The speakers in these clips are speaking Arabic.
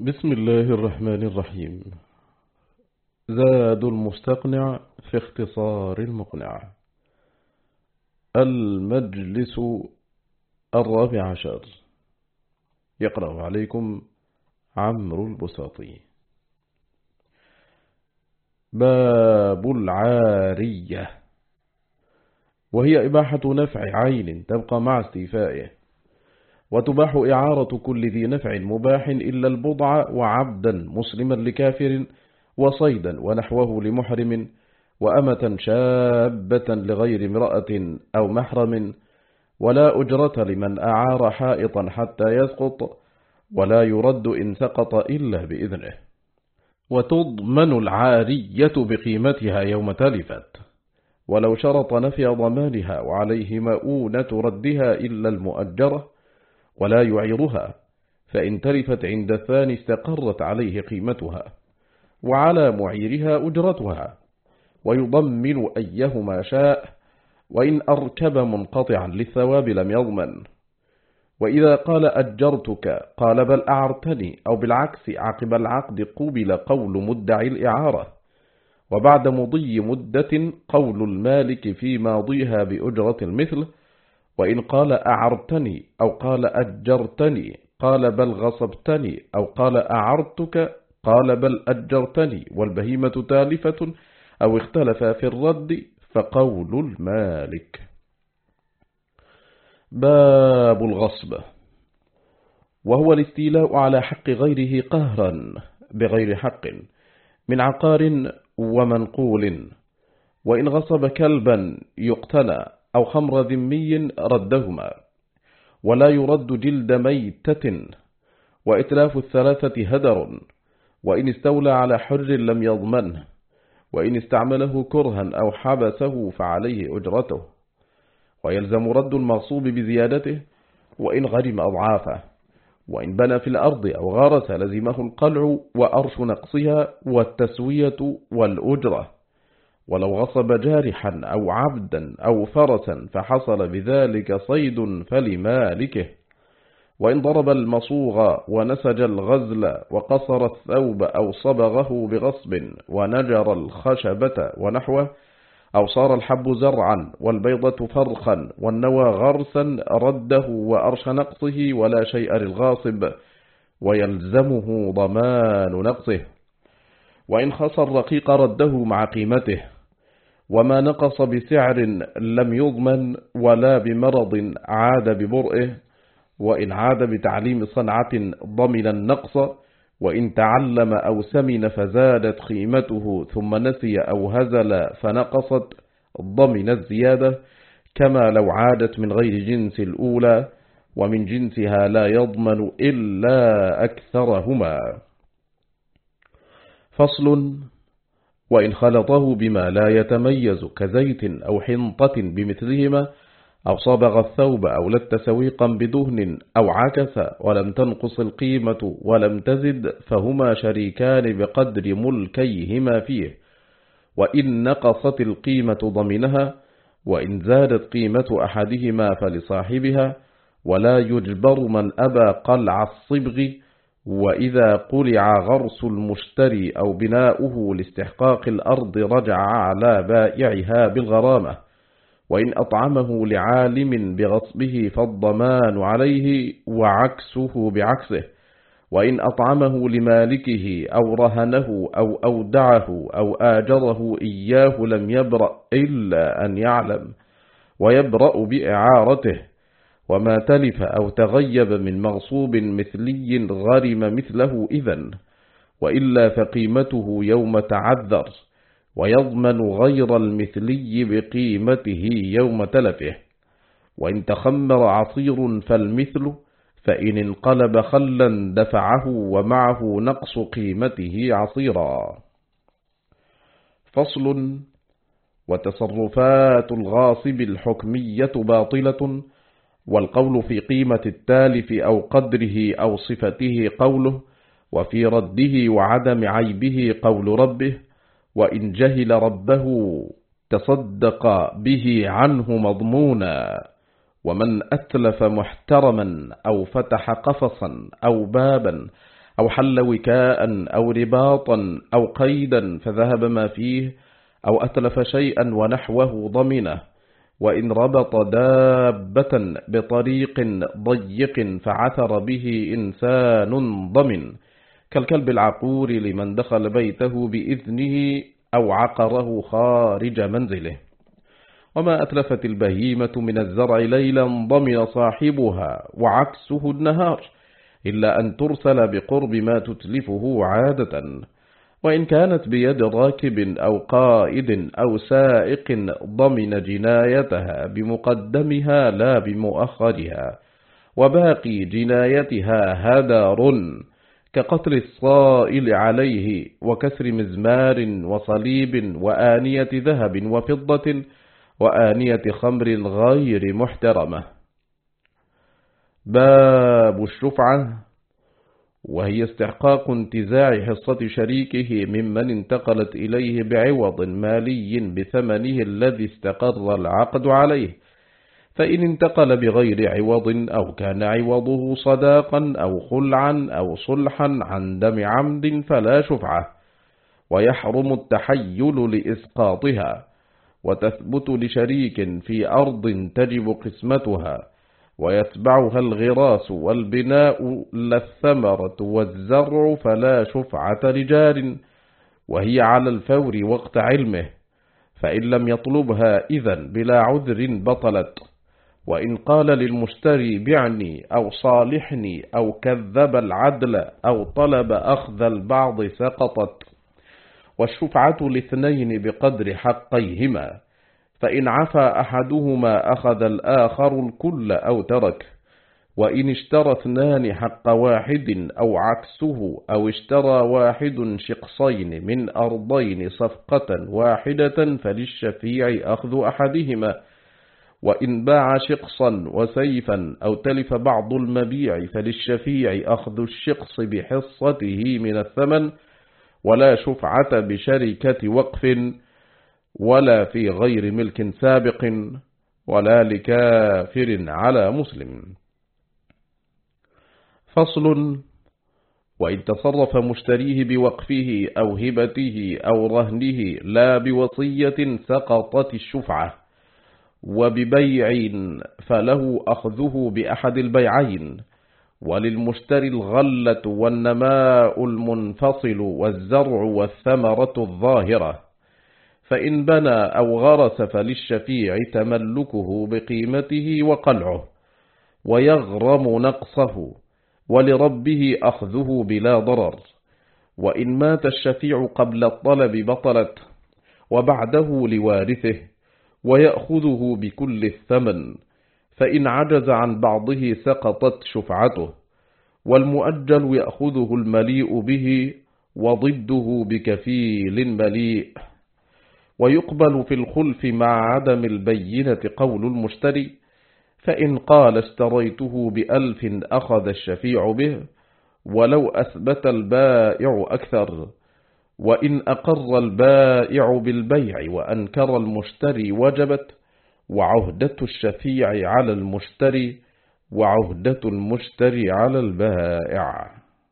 بسم الله الرحمن الرحيم. زاد المستقنع في اختصار المقنع. المجلس 14. يقرأ عليكم عمرو البساطي. باب العارية، وهي إباحة نفع عين تبقى مع استيفائه، وتباح إعارة كل ذي نفع مباح إلا البضع وعبدا مسلما لكافر وصيدا ونحوه لمحرم وأمة شابة لغير امرأة أو محرم، ولا أجرة لمن أعار حائطا حتى يسقط، ولا يرد إن سقط إلا بإذنه. وتضمن العارية بقيمتها يوم تلفت، ولو شرط نفي ضمانها وعليه مؤونة ردها إلا المؤجرة، ولا يعيرها، فإن تلفت عند الثاني استقرت عليه قيمتها، وعلى معيرها أجرتها، ويضمن أيهما شاء، وإن أركب منقطعا للثواب لم يضمن. وإذا قال أجرتك قال بل أعرتني، أو بالعكس عقب العقد قبل قول مدعي الإعارة، وبعد مضي مدة قول المالك في ماضيها بأجرة المثل. وإن قال أعرتني أو قال أجرتني قال بل غصبتني، أو قال أعرتك قال بل أجرتني، والبهيمة تالفة أو اختلفا في الرد فقول المالك. باب الغصب، وهو الاستيلاء على حق غيره قهرا بغير حق من عقار ومنقول، وإن غصب كلبا يقتنى أو خمر ذمي ردهما، ولا يرد جلد ميتة، وإتلاف الثلاثة هدر، وإن استولى على حر لم يضمنه، وإن استعمله كرها أو حبسه فعليه أجرته، ويلزم رد المغصوب بزيادته وإن غرم أضعافه، وإن بنى في الأرض أو غارس لزمه القلع وأرش نقصها والتسوية والأجرة، ولو غصب جارحا أو عبدا أو فرسا فحصل بذلك صيد فلمالكه، وإن ضرب المصوغ ونسج الغزل وقصر الثوب أو صبغه بغصب ونجر الخشبة ونحوه، أو صار الحب زرعا والبيضة فرخا والنوى غرسا رده وأرش نقصه ولا شيء للغاصب، ويلزمه ضمان نقصه. وإن خسر الرقيق رده مع قيمته، وما نقص بسعر لم يضمن، ولا بمرض عاد ببرئه، وإن عاد بتعليم صنعة ضمن النقص، وإن تعلم أو سمن فزادت قيمته ثم نسي أو هزل فنقصت ضمن الزيادة، كما لو عادت من غير جنس الأولى، ومن جنسها لا يضمن إلا أكثرهما. فصل. وإن خلطه بما لا يتميز كزيت أو حنطة بمثلهما، أو صبغ الثوب أو لت سويقا بدهن أو عكس ولم تنقص القيمة ولم تزد، فهما شريكان بقدر ملكيهما فيه، وإن نقصت القيمة ضمنها، وإن زادت قيمة أحدهما فلصاحبها، ولا يجبر من أبى قلع الصبغ. وإذا قلع غرس المشتري أو بناؤه لاستحقاق الأرض رجع على بائعها بالغرامة، وإن أطعمه لعالم بغصبه فالضمان عليه وعكسه بعكسه، وإن أطعمه لمالكه أو رهنه أو أودعه أو آجره إياه لم يبرأ إلا أن يعلم، ويبرأ بإعارته. وما تلف أو تغيب من مغصوب مثلي غرم مثله إذن، وإلا فقيمته يوم تعذر، ويضمن غير المثلي بقيمته يوم تلفه. وإن تخمر عصير فالمثل، فإن انقلب خلا دفعه ومعه نقص قيمته عصيرا. فصل. وتصرفات الغاصب الحكمية باطلة، والقول في قيمة التالف أو قدره أو صفته قوله، وفي رده وعدم عيبه قول ربه، وإن جهل ربه تصدق به عنه مضمونا، ومن أتلف محترما أو فتح قفصا أو بابا أو حل وكاء أو رباطا أو قيدا فذهب ما فيه، أو أتلف شيئا ونحوه ضمنه. وإن ربط دابة بطريق ضيق فعثر به إنسان ضمن، كالكلب العقور لمن دخل بيته بإذنه أو عقره خارج منزله. وما أتلفت البهيمة من الزرع ليلا ضمن صاحبها وعكسه النهار، إلا أن ترسل بقرب ما تتلفه عادة. وإن كانت بيد راكب أو قائد أو سائق ضمن جنايتها بمقدمها لا بمؤخرها، وباقي جنايتها هدر كقتل الصائل عليه وكسر مزمار وصليب وآنية ذهب وفضة وآنية خمر غير محترمة. باب الشفعة، وهي استحقاق انتزاع حصة شريكه ممن انتقلت إليه بعوض مالي بثمنه الذي استقر العقد عليه، فإن انتقل بغير عوض أو كان عوضه صداقا أو خلعا أو صلحا عن دم عمد فلا شفعة، ويحرم التحيل لإسقاطها، وتثبت لشريك في أرض تجب قسمتها، ويتبعها الغراس والبناء لا الثمرة والزرع فلا شفعة لجار، وهي على الفور وقت علمه، فإن لم يطلبها إذن بلا عذر بطلت. وإن قال للمشتري بعني أو صالحني أو كذب العدل أو طلب أخذ البعض سقطت. والشفعة لاثنين بقدر حقيهما، فإن عفى أحدهما أخذ الآخر الكل أو ترك. وإن اشترى اثنان حق واحد أو عكسه، أو اشترى واحد شقصين من أرضين صفقة واحدة فللشفيع أخذ أحدهما. وإن باع شقصا وسيفا أو تلف بعض المبيع فللشفيع أخذ الشقص بحصته من الثمن، ولا شفعة بشركة وقف ولا في غير ملك سابق ولا لكافر على مسلم. فصل. وإن تصرف مشتريه بوقفه أو هبته أو رهنه لا بوصية سقطت الشفعة، وببيع فله أخذه بأحد البيعين، وللمشتري الغلة والنماء المنفصل والزرع والثمرة الظاهرة. فإن بنى أو غرس فللشفيع تملكه بقيمته وقلعه، ويغرم نقصه، ولربه أخذه بلا ضرر. وإن مات الشفيع قبل الطلب بطلت، وبعده لوارثه، ويأخذه بكل الثمن. فإن عجز عن بعضه سقطت شفعته، والمؤجل يأخذه المليء به، وضده بكفيل مليء. ويقبل في الخلف مع عدم البينة قول المشتري، فإن قال اشتريته ب1000 أخذ الشفيع به، ولو أثبت البائع أكثر. وإن أقر البائع بالبيع وأنكر المشتري وجبت، وعهدة الشفيع على المشتري، وعهدة المشتري على البائع.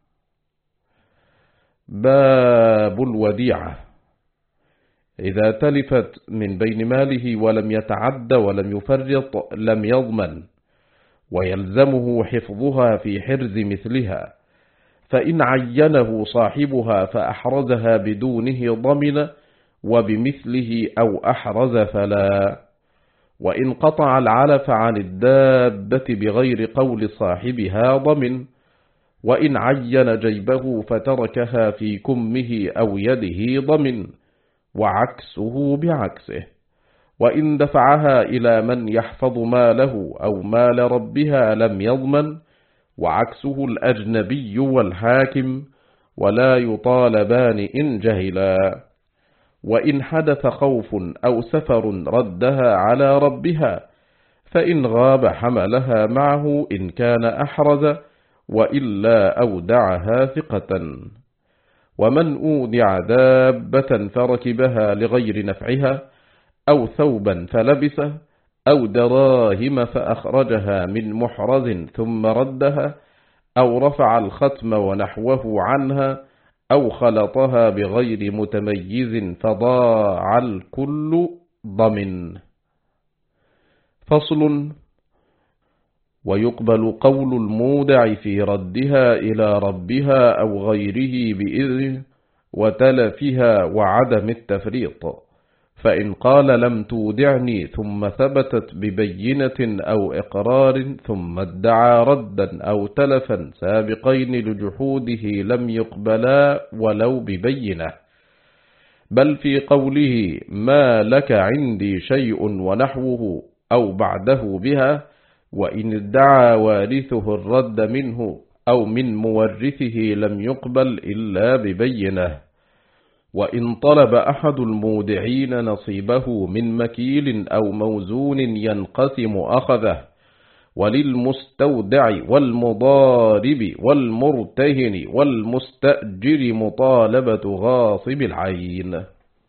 باب الوديعة، إذا تلفت من بين ماله ولم يتعد ولم يفرط لم يضمن، ويلزمه حفظها في حرز مثلها. فإن عينه صاحبها فأحرزها بدونه ضمن، وبمثله أو أحرز فلا. وإن قطع العلف عن الدابة بغير قول صاحبها ضمن. وإن عين جيبه فتركها في كمه أو يده ضمن، وعكسه بعكسه. وإن دفعها إلى من يحفظ ماله أو مال ربها لم يضمن، وعكسه الأجنبي والحاكم، ولا يطالبان إن جهلا. وإن حدث خوف أو سفر ردها على ربها، فإن غاب حملها معه إن كان أحرز، وإلا أودعها ثقة. ومن أودع دابة فركبها لغير نفعها، أو ثوبا فلبسه، أو دراهم فأخرجها من محرز ثم ردها، أو رفع الختم ونحوه عنها أو خلطها بغير متميز فضاع الكل ضمن. فصل. ويقبل قول المودع في ردها إلى ربها أو غيره بإذنه وتلفها وعدم التفريط، فإن قال لم تودعني ثم ثبتت ببينة أو إقرار ثم ادعى ردا أو تلفا سابقين لجحوده لم يقبلا ولو ببينة، بل في قوله ما لك عندي شيء ونحوه أو بعده بها، وإن ادعى وارثه الرد منه أو من مورثه لم يقبل إلا ببينة. وإن طلب أحد المودعين نصيبه من مكيل أو موزون ينقسم أخذه، وللمستودع والمضارب والمرتهن والمستأجر مطالبة غاصب العين.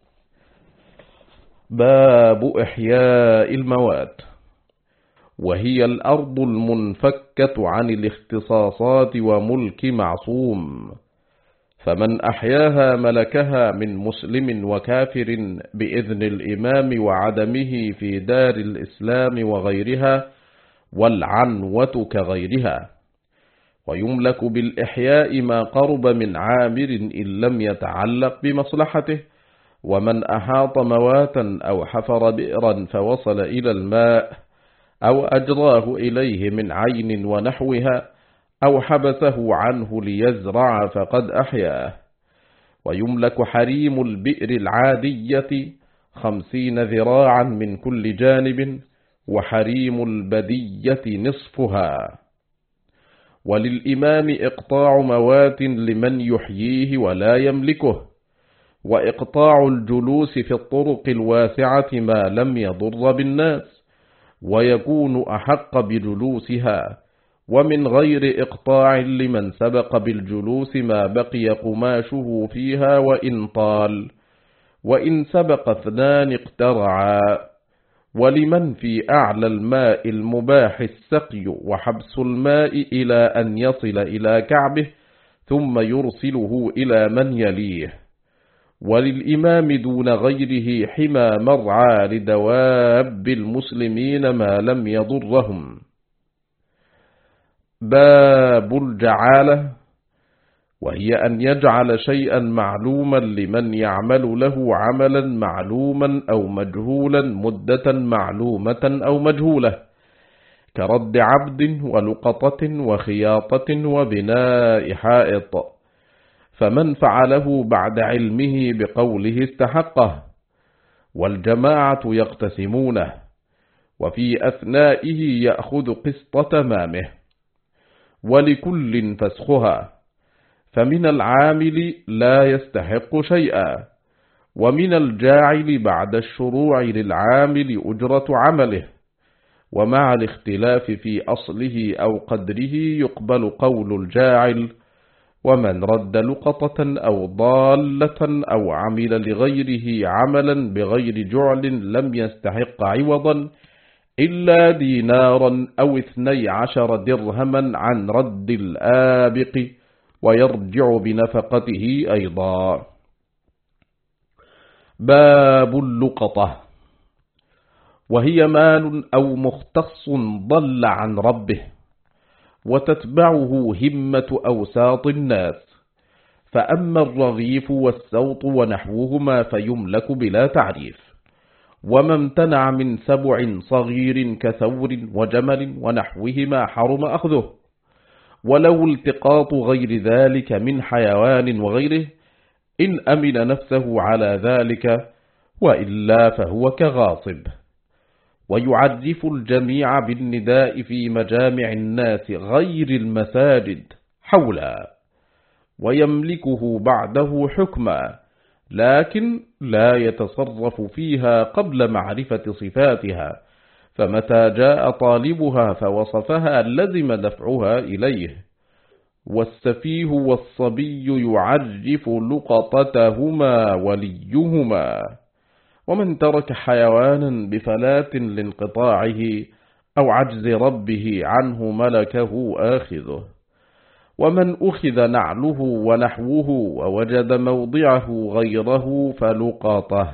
باب إحياء الموات، وهي الأرض المنفكة عن الاختصاصات وملك معصوم، فمن أحياها ملكها من مسلم وكافر بإذن الإمام وعدمه في دار الإسلام وغيرها، والعنوة كغيرها. ويملك بالإحياء ما قرب من عامر إن لم يتعلق بمصلحته، ومن أحاط مواتا أو حفر بئرا فوصل إلى الماء أو أجراه إليه من عين ونحوها أو حبسه عنه ليزرع فقد أحياه. ويملك حريم البئر العادية 50 ذراعا من كل جانب، وحريم البدية نصفها. وللإمام إقطاع موات لمن يحييه ولا يملكه، وإقطاع الجلوس في الطرق الواسعة ما لم يضر بالناس ويكون أحق بجلوسها، ومن غير إقطاع لمن سبق بالجلوس ما بقي قماشه فيها وإن طال، وإن سبق 2 اقترعا. ولمن في أعلى الماء المباح السقي وحبس الماء إلى أن يصل إلى كعبه ثم يرسله إلى من يليه. وللإمام دون غيره حمى مرعى لدواب المسلمين ما لم يضرهم. باب الجعالة، وهي أن يجعل شيئا معلوما لمن يعمل له عملا معلوما أو مجهولا مدة معلومة أو مجهولة، كرد عبد ولقطة وخياطة وبناء حائط، فمن فعله بعد علمه بقوله استحقه، والجماعة يقتسمونه، وفي أثنائه يأخذ قسط تمامه، ولكل فسخها. فمن العامل لا يستحق شيئا، ومن الجاعل بعد الشروع للعامل أجرة عمله، ومع الاختلاف في أصله أو قدره يقبل قول الجاعل. ومن رد لقطة أو ضالة أو عمل لغيره عملا بغير جعل لم يستحق عوضا إلا دينارا أو 12 درهما عن رد الآبق، ويرجع بنفقته أيضا. باب اللقطة، وهي مال أو مختص ضل عن ربه، وتتبعه همة أوساط الناس، فأما الرغيف والسوط ونحوهما فيملك بلا تعريف. وما امتنع من سبع صغير كثور وجمل ونحوهما حرم أخذه، ولو التقاط غير ذلك من حيوان وغيره إن أمن نفسه على ذلك، وإلا فهو كغاصب. ويعرف الجميع بالنداء في مجامع الناس غير المساجد حولا، ويملكه بعده حكما، لكن لا يتصرف فيها قبل معرفة صفاتها، فمتى جاء طالبها فوصفها لزم دفعها إليه. والسفيه والصبي يعرف لقطتهما وليهما، ومن ترك حيوانا بفلات لانقطاعه أو عجز ربه عنه ملكه آخذه. ومن أخذ نعله ونحوه ووجد موضعه غيره فلقطه.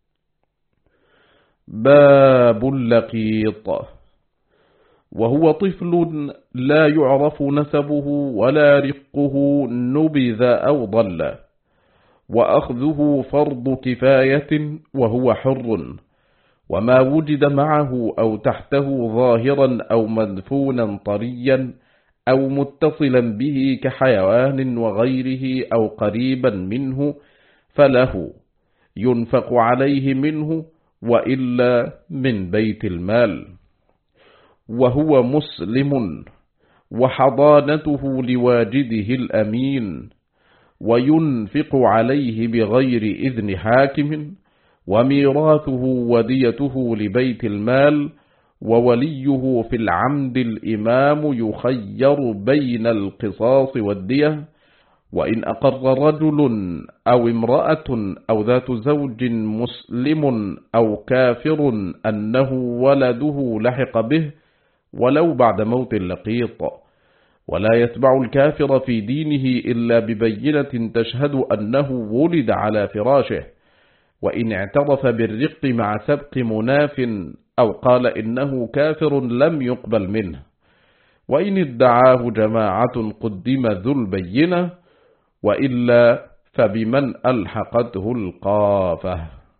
باب اللقيط، وهو طفل لا يعرف نسبه ولا رقه نبذ أو ضل، وأخذه فرض كفاية وهو حر، وما وجد معه أو تحته ظاهرا أو مدفونا طريا أو متصلا به كحيوان وغيره أو قريبا منه فله ينفق عليه منه، وإلا من بيت المال، وهو مسلم، وحضانته لواجده الأمين، وينفق عليه بغير إذن حاكم، وميراثه وديته لبيت المال، ووليه في العمد الإمام يخير بين القصاص والدية، وإن أقر رجل أو امرأة أو ذات زوج مسلم أو كافر أنه ولده لحق به ولو بعد موت اللقيط، ولا يتبع الكافر في دينه إلا ببينة تشهد أنه ولد على فراشه، وإن اعترف بالرق مع سبق مناف أو قال إنه كافر لم يقبل منه، وإن ادعاه جماعة قدم ذو البينة، وإلا فبمن ألحقته القافة.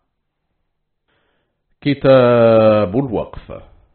كتاب الوقف،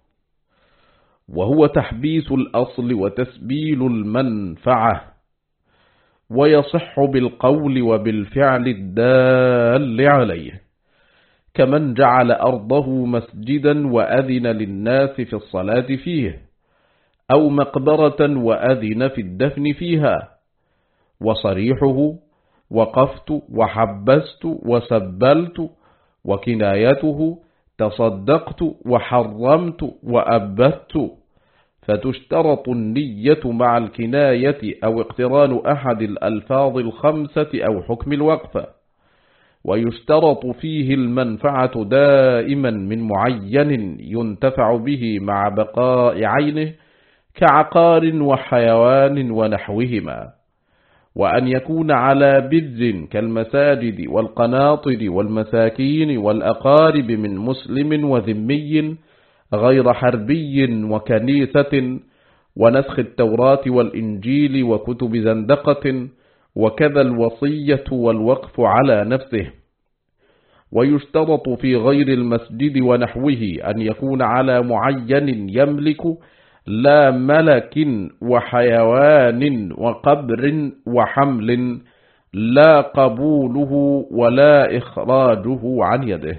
وهو تحبيس الأصل وتسبيل المنفعة، ويصح بالقول وبالفعل الدال عليه، كمن جعل أرضه مسجدا وأذن للناس في الصلاة فيه، أو مقبرة وأذن في الدفن فيها. وصريحه وقفت وحبست وسبلت، وكنايته تصدقت وحرمت وأبت، فتشترط النية مع الكناية أو اقتران أحد الألفاظ الخمسة أو حكم الوقف، ويشترط فيه المنفعة دائما من معين ينتفع به مع بقاء عينه كعقار وحيوان ونحوهما، وأن يكون على بر كالمساجد والقناطر والمساكين والأقارب من مسلم وذمي غير حربي وكنيسة، ونسخ التوراة والإنجيل وكتب زندقة، وكذا الوصية والوقف على نفسه. ويشترط في غير المسجد ونحوه أن يكون على معين يملك، لا ملك وحيوان وقبر وحمل، لا قبوله ولا إخراجه عن يده.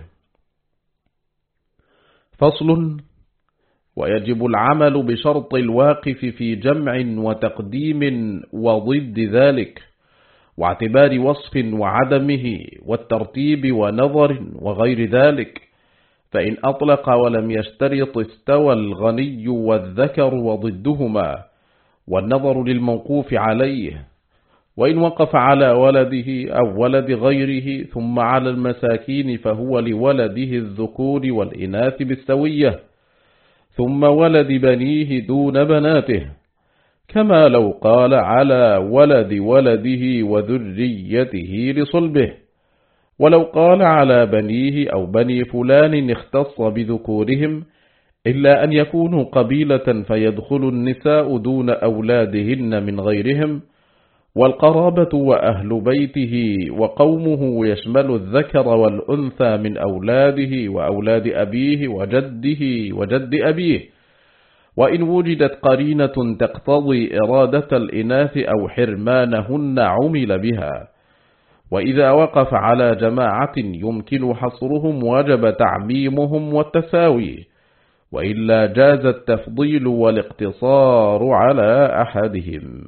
فصل، ويجب العمل بشرط الواقف في جمع وتقديم وضد ذلك، واعتبار وصف وعدمه، والترتيب ونظر وغير ذلك، فإن أطلق ولم يشترط استوى الغني والذكر وضدهما، والنظر للموقوف عليه. وإن وقف على ولده أو ولد غيره ثم على المساكين فهو لولده الذكور والإناث بالسوية، ثم ولد بنيه دون بناته، كما لو قال على ولد ولده وذريته لصلبه. ولو قال على بنيه أو بني فلان اختص بذكورهم، إلا أن يكونوا قبيلة فيدخل النساء دون أولادهن من غيرهم، والقرابة وأهل بيته وقومه يشمل الذكر والأنثى من أولاده وأولاد أبيه وجده وجد أبيه، وإن وجدت قرينة تقتضي إرادة الإناث أو حرمانهن عمل بها. وإذا وقف على جماعة يمكن حصرهم وجب تعميمهم والتساوي، وإلا جاز التفضيل والاقتصار على أحدهم.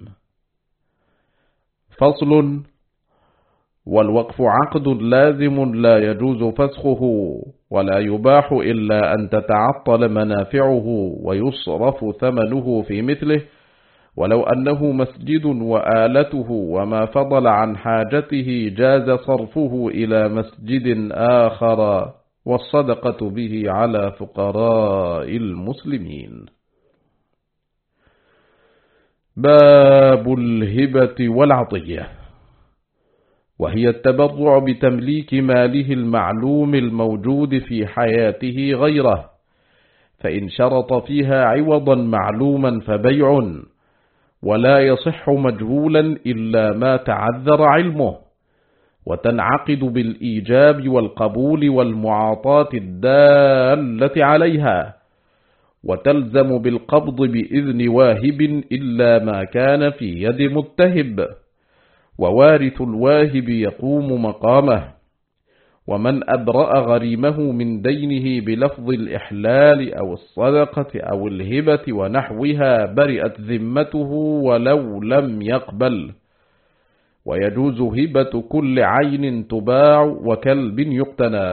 فصل، والوقف عقد لازم لا يجوز فسخه، ولا يباح إلا أن تتعطل منافعه ويصرف ثمنه في مثله، ولو أنه مسجد وآلته وما فضل عن حاجته جاز صرفه إلى مسجد آخر، والصدقة به على فقراء المسلمين. باب الهبة والعطية، وهي التبرع بتمليك ماله المعلوم الموجود في حياته غيره، فإن شرط فيها عوضا معلوما فبيع، ولا يصح مجهولا إلا ما تعذر علمه، وتنعقد بالإيجاب والقبول والمعاطاة الدالة عليها، وتلزم بالقبض بإذن واهب إلا ما كان في يد متهب، ووارث الواهب يقوم مقامه، ومن أبرأ غريمه من دينه بلفظ الإحلال أو الصدقة أو الهبة ونحوها برئت ذمته ولو لم يقبل. ويجوز هبة كل عين تباع وكلب يقتنى.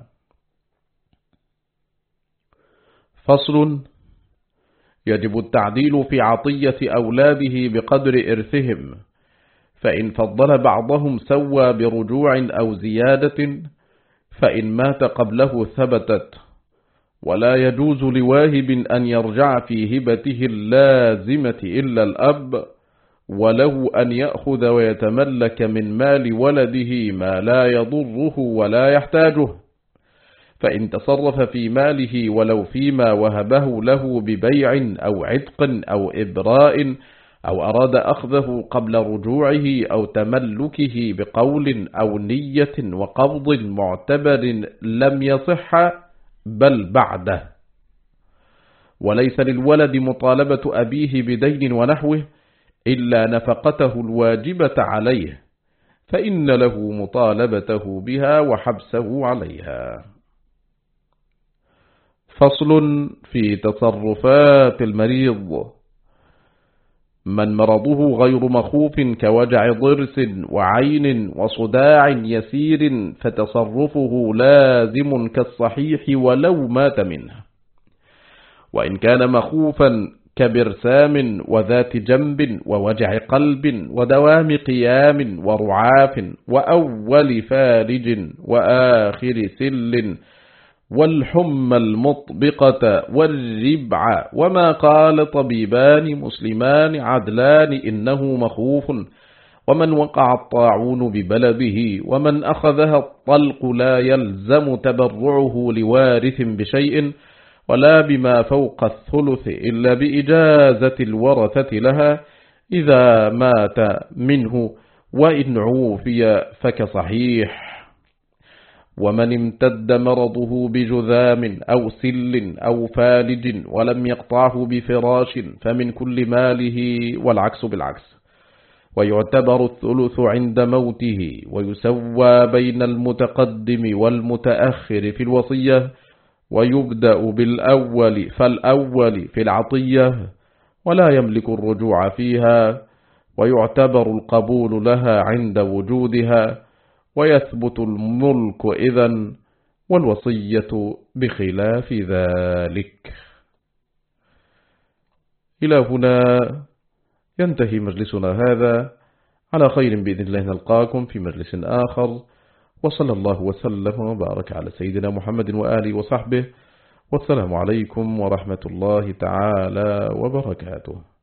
فصل: يجب التعديل في عطية أولاده بقدر إرثهم، فإن فضل بعضهم سوى برجوع أو زيادة، فإن مات قبله ثبتت. ولا يجوز لواهب أن يرجع في هبته اللازمة إلا الأب، وله أن يأخذ ويتملك من مال ولده ما لا يضره ولا يحتاجه، فإن تصرف في ماله ولو فيما وهبه له ببيع أو عتق أو إبراء، أو أراد أخذه قبل رجوعه أو تملكه بقول أو نية وقبض معتبر لم يصح بل بعده. وليس للولد مطالبة أبيه بدين ونحوه إلا نفقته الواجبة عليه، فإن له مطالبته بها وحبسه عليها. فصل في تصرفات المريض: من مرضه غير مخوف كوجع ضرس وعين وصداع يسير فتصرفه لازم كالصحيح ولو مات منه، وإن كان مخوفا كبرسام وذات جنب ووجع قلب ودوام قيام ورعاف وأول فالج وآخر سل والحمى المطبقة والربع، وما قال طبيبان مسلمان عدلان إنه مخوف، ومن وقع الطاعون ببلده، ومن أخذها الطلق لا يلزم تبرعه لوارث بشيء ولا بما فوق الثلث إلا بإجازة الورثة لها إذا مات منه، وإن عوفي فكصحيح. ومن امتد مرضه بجذام أو سل أو فالج ولم يقطعه بفراش فمن كل ماله، والعكس بالعكس. ويعتبر الثلث عند موته، ويسوى بين المتقدم والمتأخر في الوصية، ويبدأ بالأول فالأول في العطية، ولا يملك الرجوع فيها، ويعتبر القبول لها عند وجودها، ويثبت الملك إذن، والوصية بخلاف ذلك. إلى هنا ينتهي مجلسنا هذا، على خير بإذن الله نلقاكم في مجلس آخر، وصلى الله وسلم وبارك على سيدنا محمد وآله وصحبه، والسلام عليكم ورحمة الله تعالى وبركاته.